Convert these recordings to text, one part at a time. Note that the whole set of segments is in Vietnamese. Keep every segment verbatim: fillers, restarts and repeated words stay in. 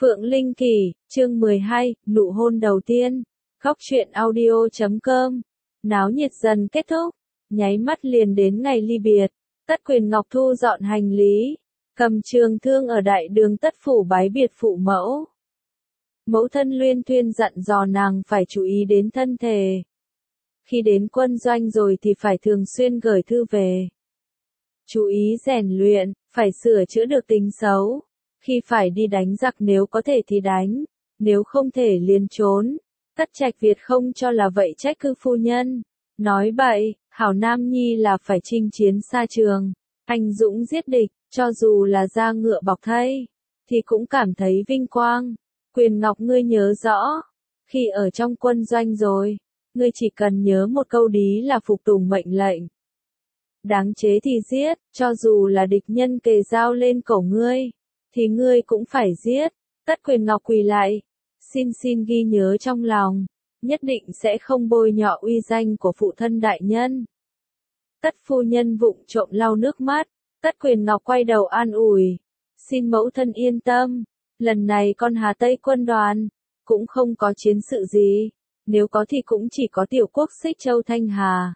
Phượng Linh Kỳ, chương mười hai, nụ hôn đầu tiên. Góc truyện audio chấm com. Náo nhiệt dần kết thúc, nháy mắt liền đến ngày ly biệt. Tất Quyền Ngọc thu dọn hành lý, cầm trường thương ở đại đường Tất phủ bái biệt phụ mẫu. Mẫu thân luyên thuyên dặn dò nàng phải chú ý đến thân thể. Khi đến quân doanh rồi thì phải thường xuyên gửi thư về. Chú ý rèn luyện, phải sửa chữa được tính xấu. Khi phải đi đánh giặc nếu có thể thì đánh, nếu không thể liền trốn. Tất Trạch Việt không cho là vậy trách cứ phu nhân. Nói bậy, hảo nam nhi là phải chinh chiến xa trường. Anh dũng giết địch, cho dù là da ngựa bọc thây, thì cũng cảm thấy vinh quang. Quyền Ngọc ngươi nhớ rõ, khi ở trong quân doanh rồi, ngươi chỉ cần nhớ một câu đí là phục tùng mệnh lệnh. Đáng chế thì giết, cho dù là địch nhân kề dao lên cổ ngươi, thì ngươi cũng phải giết. Tất Quyền Ngọc quỳ lại, xin xin ghi nhớ trong lòng, nhất định sẽ không bôi nhọ uy danh của phụ thân đại nhân. Tất phu nhân vụng trộm lau nước mắt, Tất Quyền Ngọc quay đầu an ủi, xin mẫu thân yên tâm, lần này con Hà Tây quân đoàn, cũng không có chiến sự gì, nếu có thì cũng chỉ có tiểu quốc Xích Châu Thanh Hà.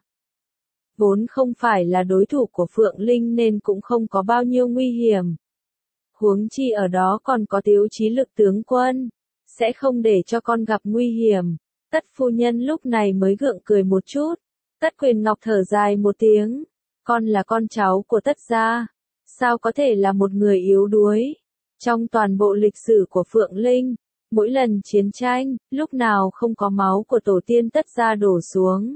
Vốn không phải là đối thủ của Phượng Linh nên cũng không có bao nhiêu nguy hiểm. Huống chi ở đó còn có Tiếu Chí Lực tướng quân, sẽ không để cho con gặp nguy hiểm. Tất phu nhân lúc này mới gượng cười một chút. Tất Quyền Ngọc thở dài một tiếng, con là con cháu của Tất gia, sao có thể là một người yếu đuối. Trong toàn bộ lịch sử của Phượng Linh, mỗi lần chiến tranh, lúc nào không có máu của tổ tiên Tất gia đổ xuống.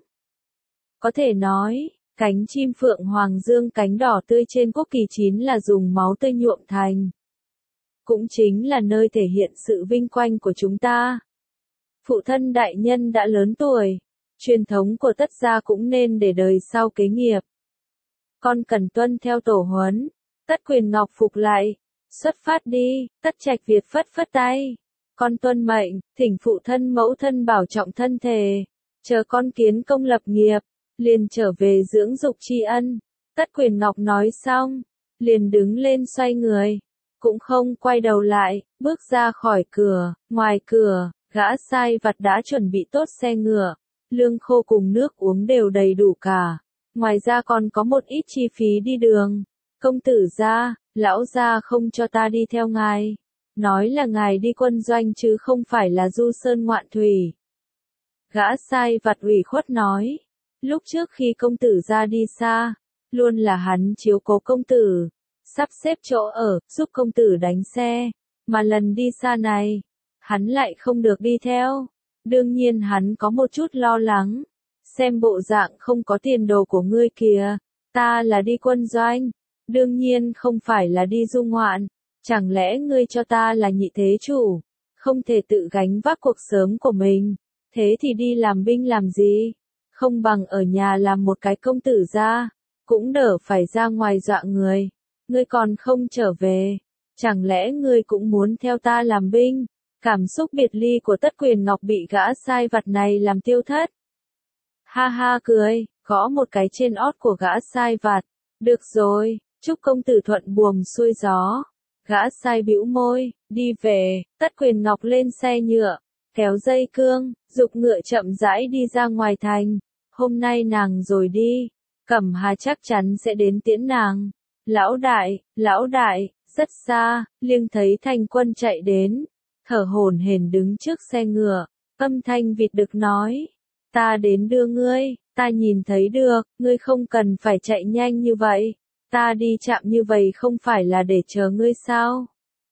Có thể nói, cánh chim phượng hoàng dương cánh đỏ tươi trên quốc kỳ chín là dùng máu tươi nhuộm thành. Cũng chính là nơi thể hiện sự vinh quang của chúng ta. Phụ thân đại nhân đã lớn tuổi, truyền thống của Tất gia cũng nên để đời sau kế nghiệp. Con cần tuân theo tổ huấn. Tất Quyền Ngọc phục lại, xuất phát đi. Tất Trạch Việt phất phất tay, con tuân mệnh, thỉnh phụ thân mẫu thân bảo trọng thân thể, chờ con kiến công lập nghiệp, liền trở về dưỡng dục tri ân. Tất Quyền Ngọc nói xong, liền đứng lên xoay người, cũng không quay đầu lại, bước ra khỏi cửa. Ngoài cửa, gã sai vặt đã chuẩn bị tốt xe ngựa, lương khô cùng nước uống đều đầy đủ cả. Ngoài ra còn có một ít chi phí đi đường. Công tử gia, lão gia không cho ta đi theo ngài, nói là ngài đi quân doanh chứ không phải là du sơn ngoạn thủy. Gã sai vặt ủy khuất nói, lúc trước khi công tử gia đi xa, luôn là hắn chiếu cố công tử, sắp xếp chỗ ở, giúp công tử đánh xe, mà lần đi xa này, hắn lại không được đi theo. Đương nhiên hắn có một chút lo lắng, xem bộ dạng không có tiền đồ của ngươi kìa, ta là đi quân doanh, đương nhiên không phải là đi du ngoạn, chẳng lẽ ngươi cho ta là nhị thế chủ, không thể tự gánh vác cuộc sống của mình, thế thì đi làm binh làm gì, không bằng ở nhà làm một cái công tử gia, cũng đỡ phải ra ngoài dọa người. Ngươi còn không trở về, chẳng lẽ ngươi cũng muốn theo ta làm binh? Cảm xúc biệt ly của Tất Quyền Ngọc bị gã sai vặt này làm tiêu thất. Ha ha cười, gõ một cái trên ót của gã sai vặt. Được rồi, chúc công tử thuận buồm xuôi gió. Gã sai bĩu môi, đi về. Tất Quyền Ngọc lên xe nhựa, kéo dây cương, giục ngựa chậm rãi đi ra ngoài thành. Hôm nay nàng rồi đi, Cẩm Hà chắc chắn sẽ đến tiễn nàng. Lão đại, lão đại, rất xa, liêng thấy Thành Quân chạy đến, thở hổn hển đứng trước xe ngựa, âm thanh vịt đực nói, ta đến đưa ngươi, ta nhìn thấy được, ngươi không cần phải chạy nhanh như vậy, ta đi chạm như vậy không phải là để chờ ngươi sao?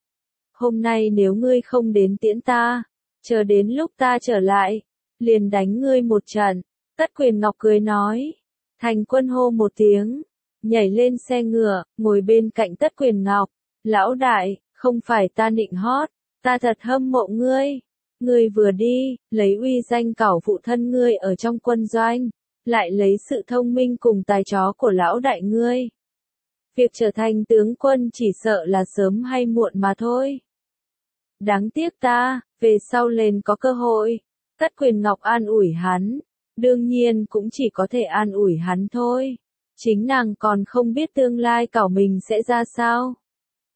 Hôm nay nếu ngươi không đến tiễn ta, chờ đến lúc ta trở lại, liền đánh ngươi một trận. Tất Quyền Ngọc cười nói, Thành Quân hô một tiếng, nhảy lên xe ngựa, ngồi bên cạnh Tất Quyền Ngọc. Lão đại, không phải ta nịnh hót, ta thật hâm mộ ngươi. Ngươi vừa đi, lấy uy danh cảo phụ thân ngươi ở trong quân doanh, lại lấy sự thông minh cùng tài chó của lão đại ngươi. Việc trở thành tướng quân chỉ sợ là sớm hay muộn mà thôi. Đáng tiếc ta, về sau lên có cơ hội. Tất Quyền Ngọc an ủi hắn, đương nhiên cũng chỉ có thể an ủi hắn thôi. Chính nàng còn không biết tương lai cảo mình sẽ ra sao.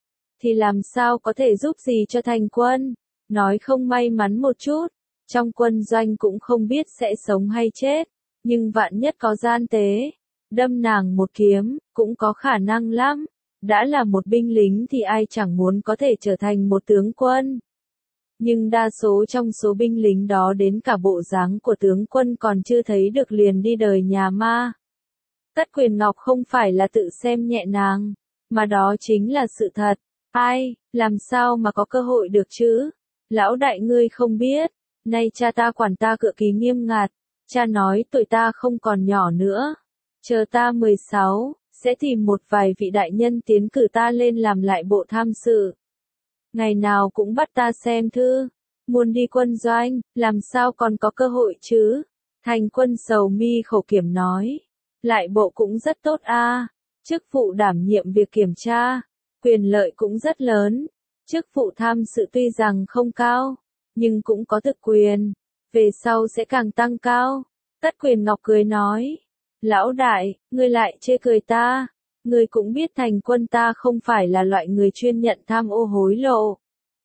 thì làm sao có thể giúp gì cho thành quân, nói không may mắn một chút, trong quân doanh cũng không biết sẽ sống hay chết, nhưng vạn nhất có gian tế, đâm nàng một kiếm, cũng có khả năng lắm, đã là một binh lính thì ai chẳng muốn có thể trở thành một tướng quân. Nhưng đa số trong số binh lính đó đến cả bộ dáng của tướng quân còn chưa thấy được liền đi đời nhà ma. Tất Quyền Ngọc không phải là tự xem nhẹ nàng, mà đó chính là sự thật. Ai, làm sao mà có cơ hội được chứ? Lão đại ngươi không biết, nay cha ta quản ta cự ký nghiêm ngặt, cha nói tuổi ta không còn nhỏ nữa. Chờ ta mười sáu, sẽ tìm một vài vị đại nhân tiến cử ta lên làm lại bộ tham sự. Ngày nào cũng bắt ta xem thư, muốn đi quân doanh, làm sao còn có cơ hội chứ? Thành quân sầu mi khổ kiểm nói, lại bộ cũng rất tốt a, chức vụ đảm nhiệm việc kiểm tra, quyền lợi cũng rất lớn, chức vụ tham sự tuy rằng không cao, nhưng cũng có thực quyền, về sau sẽ càng tăng cao. Tất Quyền Ngọc cười nói, lão đại, ngươi lại chê cười ta, ngươi cũng biết thành quân ta không phải là loại người chuyên nhận tham ô hối lộ.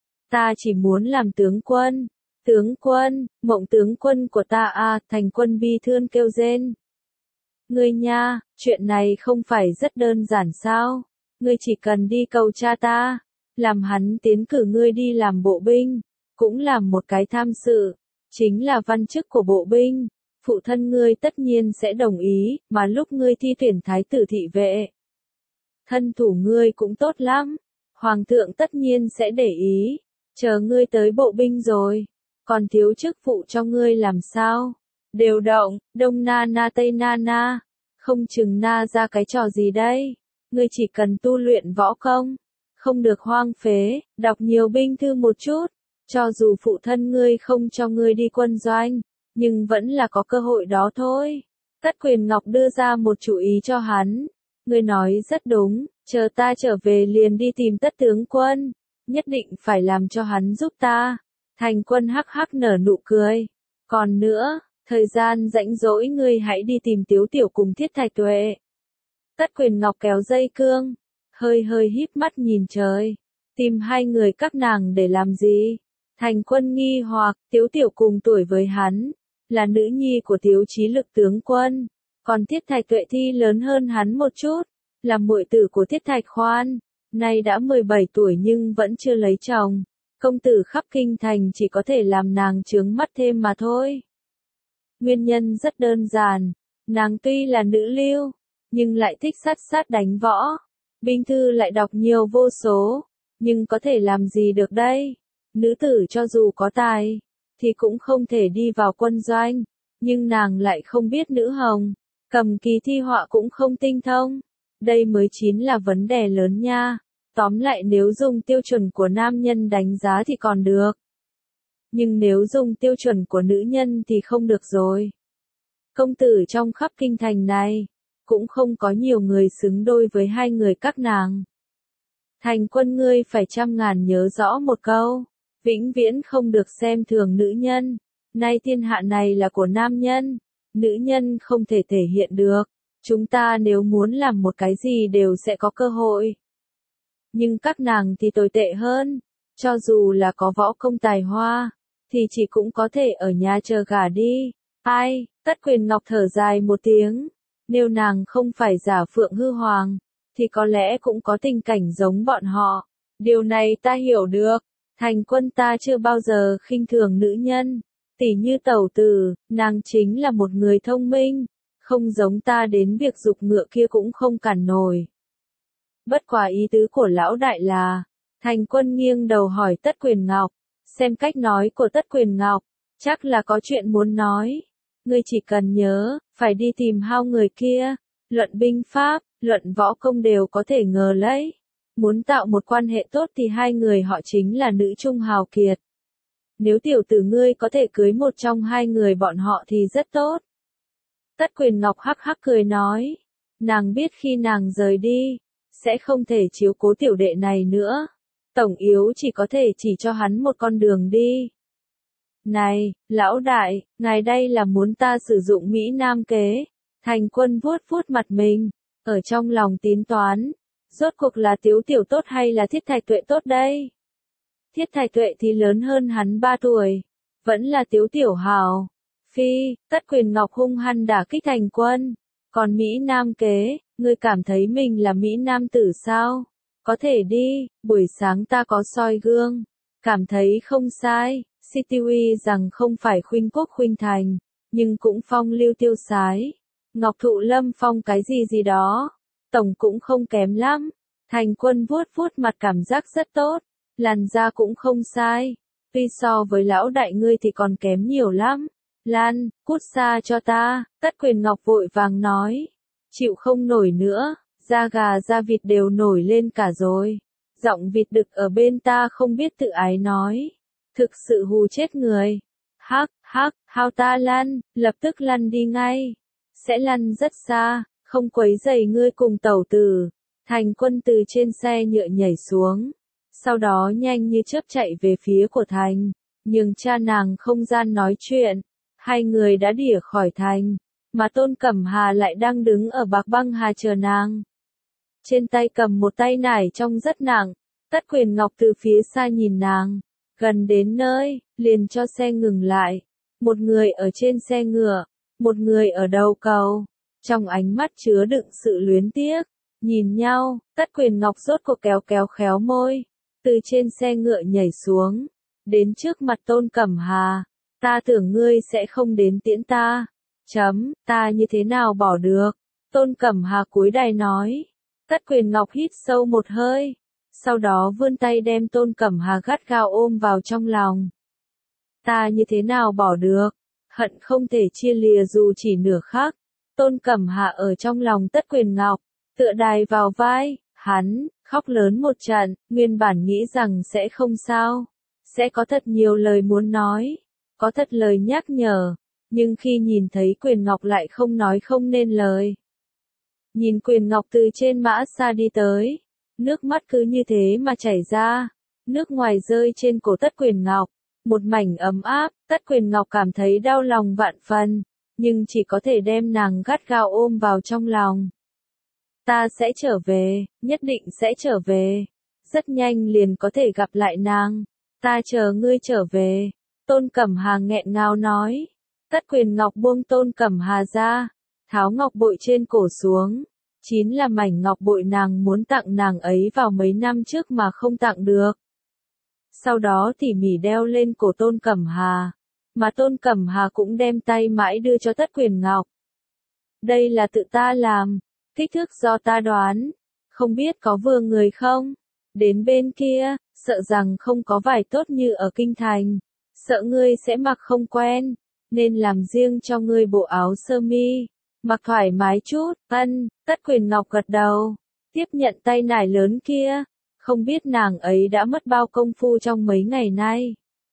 Ta chỉ muốn làm tướng quân, tướng quân, mộng tướng quân của ta à, thành quân bi thương kêu rên. Ngươi nha, chuyện này không phải rất đơn giản sao, ngươi chỉ cần đi cầu cha ta, làm hắn tiến cử ngươi đi làm bộ binh, cũng làm một cái tham sự, chính là văn chức của bộ binh, phụ thân ngươi tất nhiên sẽ đồng ý, mà lúc ngươi thi tuyển thái tử thị vệ. Thân thủ ngươi cũng tốt lắm, hoàng thượng tất nhiên sẽ để ý, chờ ngươi tới bộ binh rồi, còn thiếu chức vụ cho ngươi làm sao? Điều động, đông na na tây na na, không chừng na ra cái trò gì đây, ngươi chỉ cần tu luyện võ công, không được hoang phế, đọc nhiều binh thư một chút, cho dù phụ thân ngươi không cho ngươi đi quân doanh, nhưng vẫn là có cơ hội đó thôi. Tất Quyền Ngọc đưa ra một chủ ý cho hắn, ngươi nói rất đúng, chờ ta trở về liền đi tìm Tất tướng quân, nhất định phải làm cho hắn giúp ta. Thành quân hắc hắc nở nụ cười, còn nữa, thời gian rảnh rỗi ngươi hãy đi tìm Tiếu Tiểu cùng Thiết Thạch Tuệ. Tất Quyền Ngọc kéo dây cương, hơi hơi híp mắt nhìn trời, tìm hai người các nàng để làm gì? Thành quân nghi hoặc, Tiếu Tiểu cùng tuổi với hắn, là nữ nhi của Tiếu Chí Lực tướng quân, còn Thiết Thạch Tuệ thi lớn hơn hắn một chút, là muội tử của Thiết Thạch Khoan, nay đã mười bảy tuổi nhưng vẫn chưa lấy chồng. Công tử khắp kinh thành chỉ có thể làm nàng chướng mắt thêm mà thôi. Nguyên nhân rất đơn giản, nàng tuy là nữ lưu, nhưng lại thích sát sát đánh võ, binh thư lại đọc nhiều vô số, nhưng có thể làm gì được đây? Nữ tử cho dù có tài, thì cũng không thể đi vào quân doanh, nhưng nàng lại không biết nữ hồng, cầm kỳ thi họa cũng không tinh thông. Đây mới chính là vấn đề lớn nha. Tóm lại nếu dùng tiêu chuẩn của nam nhân đánh giá thì còn được. Nhưng nếu dùng tiêu chuẩn của nữ nhân thì không được rồi. Công tử trong khắp kinh thành này, cũng không có nhiều người xứng đôi với hai người các nàng. Thành quân ngươi phải trăm ngàn nhớ rõ một câu, vĩnh viễn không được xem thường nữ nhân. Nay thiên hạ này là của nam nhân, nữ nhân không thể thể hiện được. Chúng ta nếu muốn làm một cái gì đều sẽ có cơ hội. Nhưng các nàng thì tồi tệ hơn, cho dù là có võ công tài hoa, thì chỉ cũng có thể ở nhà chờ gả đi. Ai, Tất Quyền Ngọc thở dài một tiếng, nếu nàng không phải giả phượng hư hoàng, thì có lẽ cũng có tình cảnh giống bọn họ. Điều này ta hiểu được, thành quân ta chưa bao giờ khinh thường nữ nhân, tỉ như Tẩu Tử, nàng chính là một người thông minh, không giống ta đến việc giục ngựa kia cũng không cản nổi. Bất quá ý tứ của lão đại là, thành quân nghiêng đầu hỏi Tất Quyền Ngọc, xem cách nói của Tất Quyền Ngọc, chắc là có chuyện muốn nói. Ngươi chỉ cần nhớ, phải đi tìm hao người kia, luận binh pháp, luận võ công đều có thể ngờ lấy. Muốn tạo một quan hệ tốt thì hai người họ chính là nữ trung hào kiệt. Nếu tiểu tử ngươi có thể cưới một trong hai người bọn họ thì rất tốt. Tất Quyền Ngọc hắc hắc cười nói, nàng biết khi nàng rời đi, sẽ không thể chiếu cố tiểu đệ này nữa. Tổng yếu chỉ có thể chỉ cho hắn một con đường đi. Này, lão đại, ngài đây là muốn ta sử dụng Mỹ Nam kế. Thành quân vuốt vuốt mặt mình, ở trong lòng tính toán, Rốt cuộc là Tiếu Tiểu tốt hay là Thiết Thạch Tuệ tốt đây? Thiết Thạch Tuệ thì lớn hơn hắn ba tuổi. Vẫn là Tiếu Tiểu hảo. Phi, Tất Quyền Ngọc hung hăng đả kích Thành Quân. Còn Mỹ Nam kế, ngươi cảm thấy mình là Mỹ Nam tử sao? Có thể đi, buổi sáng ta có soi gương. Cảm thấy không sai, City rằng không phải khuynh quốc khuynh thành, nhưng cũng phong lưu tiêu sái. Ngọc Thụ Lâm phong cái gì gì đó, tổng cũng không kém lắm. Thành Quân vuốt vuốt mặt cảm giác rất tốt, làn da cũng không sai. Tuy so với lão đại ngươi thì còn kém nhiều lắm. Lan, cút xa cho ta, Tất Quyền Ngọc vội vàng nói. Chịu không nổi nữa, da gà da vịt đều nổi lên cả rồi. Giọng vịt đực ở bên ta không biết tự ái nói. Thực sự hù chết người. Hắc, hắc, hao ta lăn, lập tức lăn đi ngay. Sẽ lăn rất xa, không quấy rầy ngươi cùng tẩu tử. Thành Quân từ trên xe nhựa nhảy xuống. Sau đó nhanh như chớp chạy về phía của Thành. Nhưng cha nàng không gian nói chuyện. Hai người đã đỉa khỏi thành. Mà Tôn Cẩm Hà lại đang đứng ở Bạc Băng Hà chờ nàng. Trên tay cầm một tay nải trông rất nặng. Tất Quyền Ngọc từ phía xa nhìn nàng. Gần đến nơi, liền cho xe ngừng lại. Một người ở trên xe ngựa, một người ở đầu cầu. Trong ánh mắt chứa đựng sự luyến tiếc. Nhìn nhau, Tất Quyền Ngọc rốt cuộc kéo kéo khéo môi. Từ trên xe ngựa nhảy xuống. Đến trước mặt Tôn Cẩm Hà. Ta tưởng ngươi sẽ không đến tiễn ta. Chấm, ta như thế nào bỏ được. Tôn Cẩm Hà cúi đài nói. Tất Quyền Ngọc hít sâu một hơi. Sau đó vươn tay đem Tôn Cẩm Hà gắt gao ôm vào trong lòng. Ta như thế nào bỏ được. Hận không thể chia lìa dù chỉ nửa khắc. Tôn Cẩm Hà ở trong lòng Tất Quyền Ngọc. Tựa đài vào vai. Hắn, khóc lớn một trận. Nguyên bản nghĩ rằng sẽ không sao. Sẽ có thật nhiều lời muốn nói. Có thật lời nhắc nhở. Nhưng khi nhìn thấy Quyền Ngọc lại không nói không nên lời. Nhìn Quyền Ngọc từ trên mã xa đi tới. Nước mắt cứ như thế mà chảy ra. Nước ngoài rơi trên cổ Tất Quyền Ngọc. Một mảnh ấm áp, Tất Quyền Ngọc cảm thấy đau lòng vạn phần. Nhưng chỉ có thể đem nàng gắt gao ôm vào trong lòng. Ta sẽ trở về, nhất định sẽ trở về. Rất nhanh liền có thể gặp lại nàng. Ta chờ ngươi trở về. Tôn Cẩm Hà nghẹn ngào nói. Tất Quyền Ngọc buông Tôn Cẩm Hà ra. Tháo ngọc bội trên cổ xuống. Chín là mảnh ngọc bội nàng muốn tặng nàng ấy vào mấy năm trước mà không tặng được. Sau đó tỉ mỉ đeo lên cổ Tôn Cẩm Hà. Mà Tôn Cẩm Hà cũng đem tay mãi đưa cho Tất Quyền Ngọc. Đây là tự ta làm. Kích thước do ta đoán. Không biết có vừa người không? Đến bên kia, sợ rằng không có vải tốt như ở Kinh Thành. Sợ ngươi sẽ mặc không quen. Nên làm riêng cho ngươi bộ áo sơ mi. Mặc thoải mái chút. Ân, Tất Quyền Ngọc gật đầu. Tiếp nhận tay nải lớn kia. Không biết nàng ấy đã mất bao công phu trong mấy ngày nay.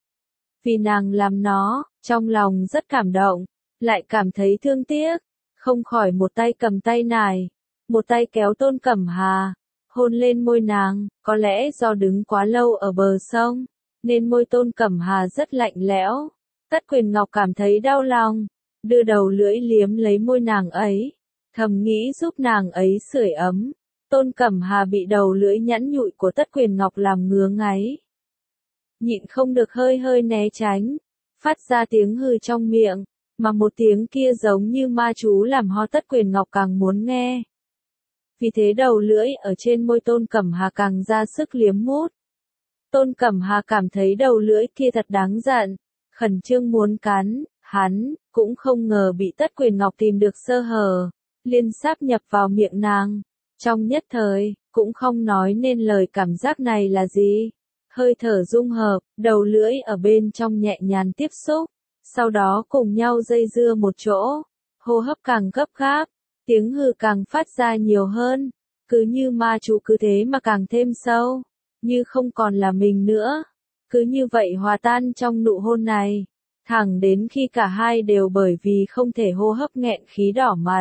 Vì nàng làm nó, trong lòng rất cảm động. Lại cảm thấy thương tiếc. Không khỏi một tay cầm tay nải. Một tay kéo Tôn Cẩm Hà. Hôn lên môi nàng. Có lẽ do đứng quá lâu ở bờ sông. Nên môi Tôn Cẩm Hà rất lạnh lẽo. Tất Quyền Ngọc cảm thấy đau lòng. Đưa đầu lưỡi liếm lấy môi nàng ấy. Thầm nghĩ giúp nàng ấy sưởi ấm. Tôn Cẩm Hà bị đầu lưỡi nhẵn nhụi của Tất Quyền Ngọc làm ngứa ngáy. Nhịn không được hơi hơi né tránh. Phát ra tiếng hừ trong miệng. Mà một tiếng kia giống như ma chú làm ho Tất Quyền Ngọc càng muốn nghe. Vì thế đầu lưỡi ở trên môi Tôn Cẩm Hà càng ra sức liếm mút. Tôn Cẩm Hà cảm thấy đầu lưỡi kia thật đáng giận. Khẩn trương muốn cắn. Hắn, cũng không ngờ bị Tất Quyền Ngọc tìm được sơ hở. Liên sáp nhập vào miệng nàng. Trong nhất thời, cũng không nói nên lời cảm giác này là gì. Hơi thở dung hợp, đầu lưỡi ở bên trong nhẹ nhàng tiếp xúc. Sau đó cùng nhau dây dưa một chỗ. Hô hấp càng gấp gáp. Tiếng hừ càng phát ra nhiều hơn. Cứ như ma chú cứ thế mà càng thêm sâu. Như không còn là mình nữa. Cứ như vậy hòa tan trong nụ hôn này. Thẳng đến khi cả hai đều bởi vì không thể hô hấp nghẹn khí đỏ mặt.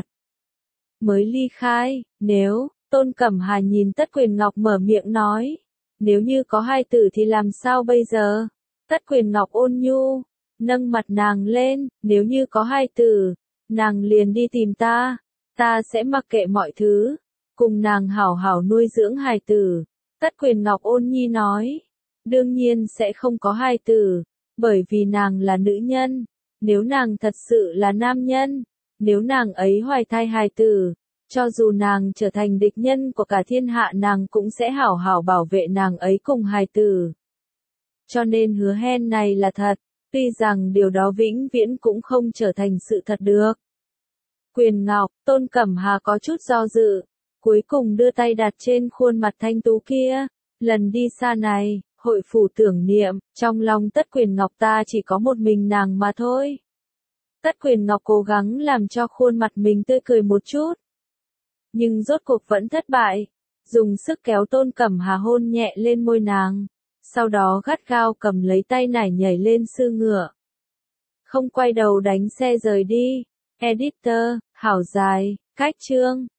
Mới ly khai, nếu, Tôn Cẩm Hà nhìn Tất Quyền Ngọc mở miệng nói. Nếu như có hai tử thì làm sao bây giờ? Tất Quyền Ngọc ôn nhu, nâng mặt nàng lên, nếu như có hai tử, nàng liền đi tìm ta. Ta sẽ mặc kệ mọi thứ. cùng nàng hảo hảo nuôi dưỡng hài tử. Tất Quyền Ngọc ôn nhi nói, đương nhiên sẽ không có hài tử, bởi vì nàng là nữ nhân, nếu nàng thật sự là nam nhân, nếu nàng ấy hoài thai hài tử, cho dù nàng trở thành địch nhân của cả thiên hạ nàng cũng sẽ hảo hảo bảo vệ nàng ấy cùng hài tử. Cho nên hứa hẹn này là thật, tuy rằng điều đó vĩnh viễn cũng không trở thành sự thật được. Quyền Ngọc, Tôn Cẩm Hà có chút do dự, cuối cùng đưa tay đặt trên khuôn mặt thanh tú kia, lần đi xa này, hội phủ tưởng niệm, trong lòng Tất Quyền Ngọc ta chỉ có một mình nàng mà thôi. Tất Quyền Ngọc cố gắng làm cho khuôn mặt mình tươi cười một chút, nhưng rốt cuộc vẫn thất bại, dùng sức kéo Tôn Cẩm Hà hôn nhẹ lên môi nàng, sau đó gắt gao cầm lấy tay nải nhảy lên sư ngựa. Không quay đầu đánh xe rời đi. Editor, hảo dài, cách chương.